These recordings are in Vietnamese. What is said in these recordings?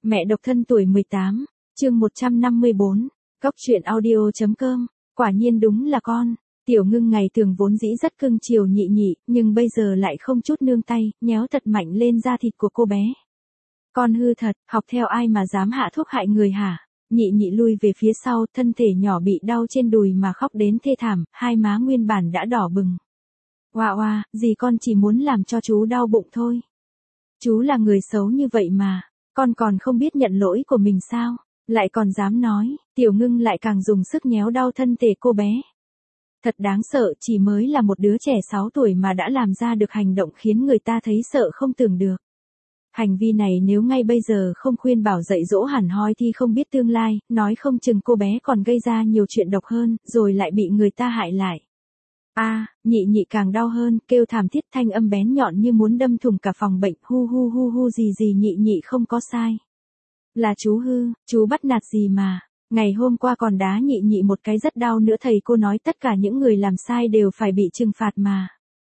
Mẹ độc thân tuổi 18, chương 154, Cóc truyện audio.com, quả nhiên đúng là con. Tiểu Ngưng ngày thường vốn dĩ rất cưng chiều Nhị Nhị, nhưng bây giờ lại không chút nương tay, nhéo thật mạnh lên da thịt của cô bé. Con hư thật, học theo ai mà dám hạ thuốc hại người hả? Nhị Nhị lui về phía sau, thân thể nhỏ bị đau trên đùi mà khóc đến thê thảm, hai má nguyên bản đã đỏ bừng. Oa oa, dì con chỉ muốn làm cho chú đau bụng thôi. Chú là người xấu như vậy mà, con còn không biết nhận lỗi của mình sao? Lại còn dám nói, Tiểu Ngưng lại càng dùng sức nhéo đau thân thể cô bé. Thật đáng sợ, chỉ mới là một đứa trẻ 6 tuổi mà đã làm ra được hành động khiến người ta thấy sợ không tưởng được. Hành vi này nếu ngay bây giờ không khuyên bảo dạy dỗ hẳn hoi thì không biết tương lai, nói không chừng cô bé còn gây ra nhiều chuyện độc hơn, rồi lại bị người ta hại lại. Nhị Nhị càng đau hơn, kêu thảm thiết, thanh âm bén nhọn như muốn đâm thủng cả phòng bệnh, hu hu hu hu, gì Nhị Nhị không có sai. Là chú hư, chú bắt nạt gì mà, ngày hôm qua còn đá Nhị Nhị một cái rất đau nữa, thầy cô nói tất cả những người làm sai đều phải bị trừng phạt mà.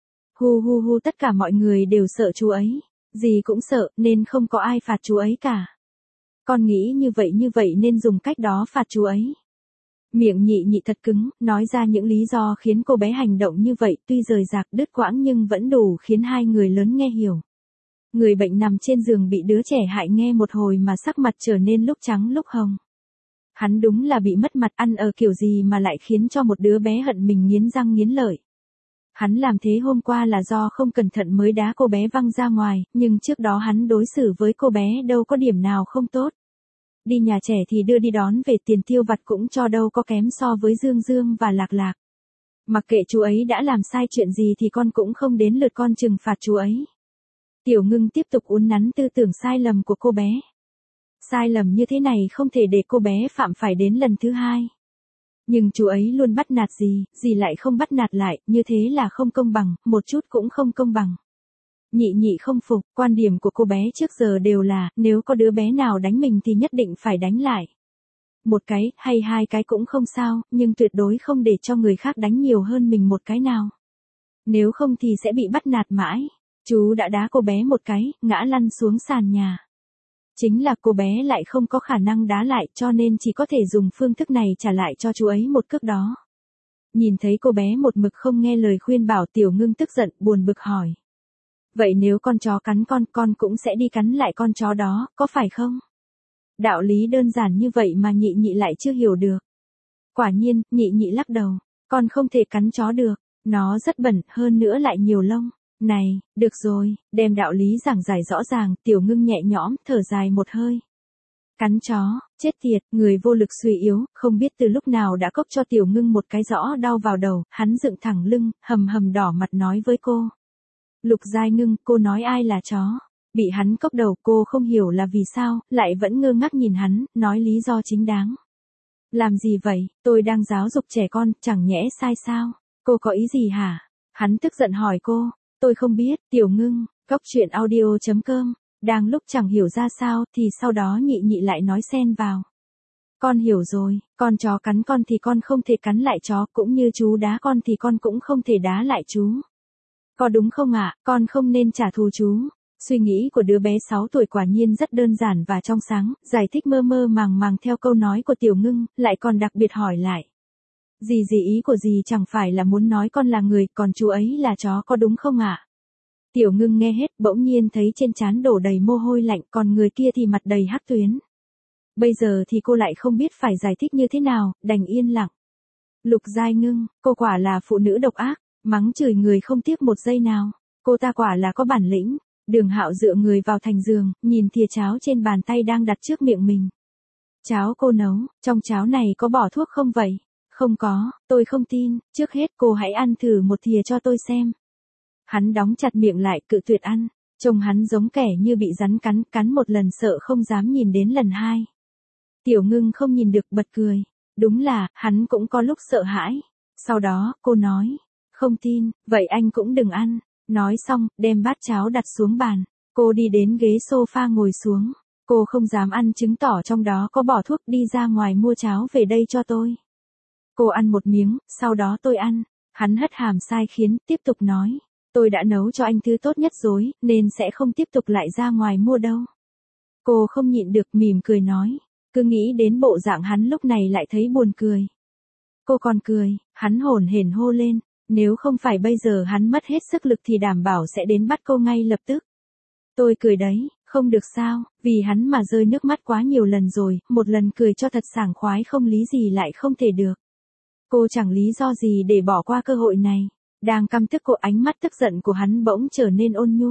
Hu hu hu, tất cả mọi người đều sợ chú ấy, dì cũng sợ nên không có ai phạt chú ấy cả. Con nghĩ như vậy nên dùng cách đó phạt chú ấy. Miệng Nhị Nhị thật cứng, nói ra những lý do khiến cô bé hành động như vậy, tuy rời rạc đứt quãng nhưng vẫn đủ khiến hai người lớn nghe hiểu. Người bệnh nằm trên giường bị đứa trẻ hại nghe một hồi mà sắc mặt trở nên lúc trắng lúc hồng. Hắn đúng là bị mất mặt, ăn ở kiểu gì mà lại khiến cho một đứa bé hận mình nghiến răng nghiến lợi. Hắn làm thế hôm qua là do không cẩn thận mới đá cô bé văng ra ngoài, nhưng trước đó hắn đối xử với cô bé đâu có điểm nào không tốt. Đi nhà trẻ thì đưa đi đón về, tiền tiêu vặt cũng cho đâu có kém so với Dương Dương và Lạc Lạc. Mặc kệ chú ấy đã làm sai chuyện gì thì con cũng không đến lượt con trừng phạt chú ấy. Tiểu Ngưng tiếp tục uốn nắn tư tưởng sai lầm của cô bé. Sai lầm như thế này không thể để cô bé phạm phải đến lần thứ hai. Nhưng chú ấy luôn bắt nạt dì lại không bắt nạt lại, như thế là không công bằng, một chút cũng không công bằng. Nhị Nhị không phục, quan điểm của cô bé trước giờ đều là, nếu có đứa bé nào đánh mình thì nhất định phải đánh lại. Một cái, hay hai cái cũng không sao, nhưng tuyệt đối không để cho người khác đánh nhiều hơn mình một cái nào. Nếu không thì sẽ bị bắt nạt mãi. Chú đã đá cô bé một cái, ngã lăn xuống sàn nhà. Chính là cô bé lại không có khả năng đá lại, cho nên chỉ có thể dùng phương thức này trả lại cho chú ấy một cước đó. Nhìn thấy cô bé một mực không nghe lời khuyên bảo, Tiểu Ngưng tức giận, buồn bực hỏi. Vậy nếu con chó cắn con cũng sẽ đi cắn lại con chó đó, có phải không? Đạo lý đơn giản như vậy mà Nhị Nhị lại chưa hiểu được. Quả nhiên, Nhị Nhị lắc đầu, con không thể cắn chó được, nó rất bẩn, hơn nữa lại nhiều lông. Này, được rồi, đem đạo lý giảng giải rõ ràng, Tiểu Ngưng nhẹ nhõm, thở dài một hơi. Cắn chó, chết tiệt, người vô lực suy yếu, không biết từ lúc nào đã cốc cho Tiểu Ngưng một cái rõ đau vào đầu, hắn dựng thẳng lưng, hầm hầm đỏ mặt nói với cô. Lục Giai Ngưng, cô nói ai là chó? Bị hắn cốc đầu, cô không hiểu là vì sao, lại vẫn ngơ ngác nhìn hắn, nói lý do chính đáng. Làm gì vậy, tôi đang giáo dục trẻ con, chẳng nhẽ sai sao? Cô có ý gì hả? Hắn tức giận hỏi cô. Tôi không biết, Tiểu Ngưng, Cóc truyện audio.com, đang lúc chẳng hiểu ra sao thì sau đó Nhị Nhị lại nói xen vào. Con hiểu rồi, con chó cắn con thì con không thể cắn lại chó, cũng như chú đá con thì con cũng không thể đá lại chú. Có đúng không ạ, con không nên trả thù chú. Suy nghĩ của đứa bé 6 tuổi quả nhiên rất đơn giản và trong sáng, giải thích mơ mơ màng màng theo câu nói của Tiểu Ngưng, lại còn đặc biệt hỏi lại. Dì ý của dì chẳng phải là muốn nói con là người, còn chú ấy là chó, có đúng không ạ? Tiểu Ngưng nghe hết, bỗng nhiên thấy trên trán đổ đầy mồ hôi lạnh, còn người kia thì mặt đầy hắc tuyến. Bây giờ thì cô lại không biết phải giải thích như thế nào, đành yên lặng. Lục Giai Ngưng, cô quả là phụ nữ độc ác, mắng chửi người không tiếc một giây nào. Cô ta quả là có bản lĩnh. Đường Hạo dựa người vào thành giường, nhìn thìa cháo trên bàn tay đang đặt trước miệng mình. Cháo cô nấu, trong cháo này có bỏ thuốc không vậy? Không có, tôi không tin, trước hết cô hãy ăn thử một thìa cho tôi xem. Hắn đóng chặt miệng lại, cự tuyệt ăn, trông hắn giống kẻ như bị rắn cắn một lần sợ không dám nhìn đến lần hai. Tiểu Ngưng không nhìn được bật cười, đúng là, hắn cũng có lúc sợ hãi. Sau đó, cô nói, không tin, vậy anh cũng đừng ăn. Nói xong, đem bát cháo đặt xuống bàn, cô đi đến ghế sofa ngồi xuống. Cô không dám ăn, chứng tỏ trong đó có bỏ thuốc, đi ra ngoài mua cháo về đây cho tôi. Cô ăn một miếng, sau đó tôi ăn. Hắn hất hàm sai khiến, tiếp tục nói. Tôi đã nấu cho anh thứ tốt nhất rồi, nên sẽ không tiếp tục lại ra ngoài mua đâu. Cô không nhịn được mỉm cười nói. Cứ nghĩ đến bộ dạng hắn lúc này lại thấy buồn cười. Cô còn cười, hắn hổn hển hô lên. Nếu không phải bây giờ hắn mất hết sức lực thì đảm bảo sẽ đến bắt cô ngay lập tức. Tôi cười đấy, không được sao, vì hắn mà rơi nước mắt quá nhiều lần rồi, một lần cười cho thật sảng khoái không lý gì lại không thể được. Cô chẳng lý do gì để bỏ qua cơ hội này. Đang căm tức cô, ánh mắt tức giận của hắn bỗng trở nên ôn nhu.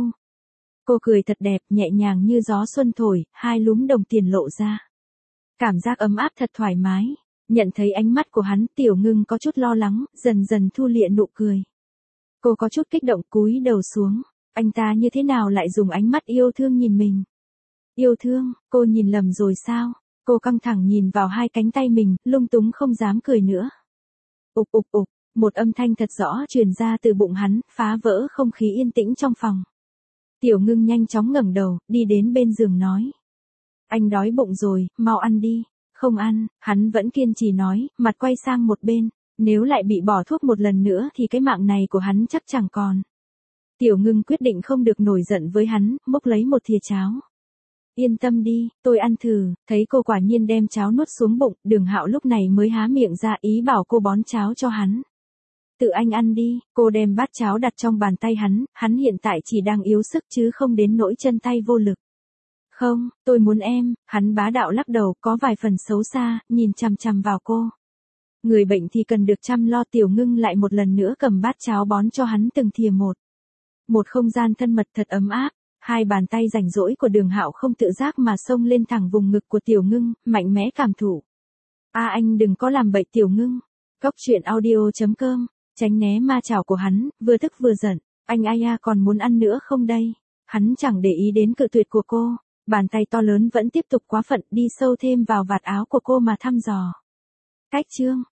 Cô cười thật đẹp, nhẹ nhàng như gió xuân thổi, hai lúm đồng tiền lộ ra. Cảm giác ấm áp thật thoải mái. Nhận thấy ánh mắt của hắn, Tiểu Ngưng có chút lo lắng, dần dần thu liệm nụ cười. Cô có chút kích động cúi đầu xuống. Anh ta như thế nào lại dùng ánh mắt yêu thương nhìn mình? Yêu thương, cô nhìn lầm rồi sao? Cô căng thẳng nhìn vào hai cánh tay mình, lung túng không dám cười nữa. Ục ục ục, một âm thanh thật rõ truyền ra từ bụng hắn, phá vỡ không khí yên tĩnh trong phòng. Tiểu Ngưng nhanh chóng ngẩng đầu, đi đến bên giường nói. Anh đói bụng rồi, mau ăn đi. Không ăn, hắn vẫn kiên trì nói, mặt quay sang một bên. Nếu lại bị bỏ thuốc một lần nữa thì cái mạng này của hắn chắc chẳng còn. Tiểu Ngưng quyết định không được nổi giận với hắn, múc lấy một thìa cháo. Yên tâm đi, tôi ăn thử. Thấy cô quả nhiên đem cháo nuốt xuống bụng, Đường Hạo lúc này mới há miệng ra ý bảo cô bón cháo cho hắn. Tự anh ăn đi, cô đem bát cháo đặt trong bàn tay hắn hiện tại chỉ đang yếu sức chứ không đến nỗi chân tay vô lực. Không, tôi muốn em, hắn bá đạo lắc đầu có vài phần xấu xa, nhìn chằm chằm vào cô. Người bệnh thì cần được chăm lo. Tiểu Ngưng lại một lần nữa cầm bát cháo bón cho hắn từng thìa một. Một không gian thân mật thật ấm áp, hai bàn tay rảnh rỗi của Đường Hạo không tự giác mà xông lên thẳng vùng ngực của Tiểu Ngưng, mạnh mẽ cảm thụ. Anh đừng có làm bậy Tiểu Ngưng. Cóc truyện audio.com, tránh né ma chảo của hắn, vừa tức vừa giận. Anh còn muốn ăn nữa không đây? Hắn chẳng để ý đến cự tuyệt của cô, bàn tay to lớn vẫn tiếp tục quá phận đi sâu thêm vào vạt áo của cô mà thăm dò. Cách chương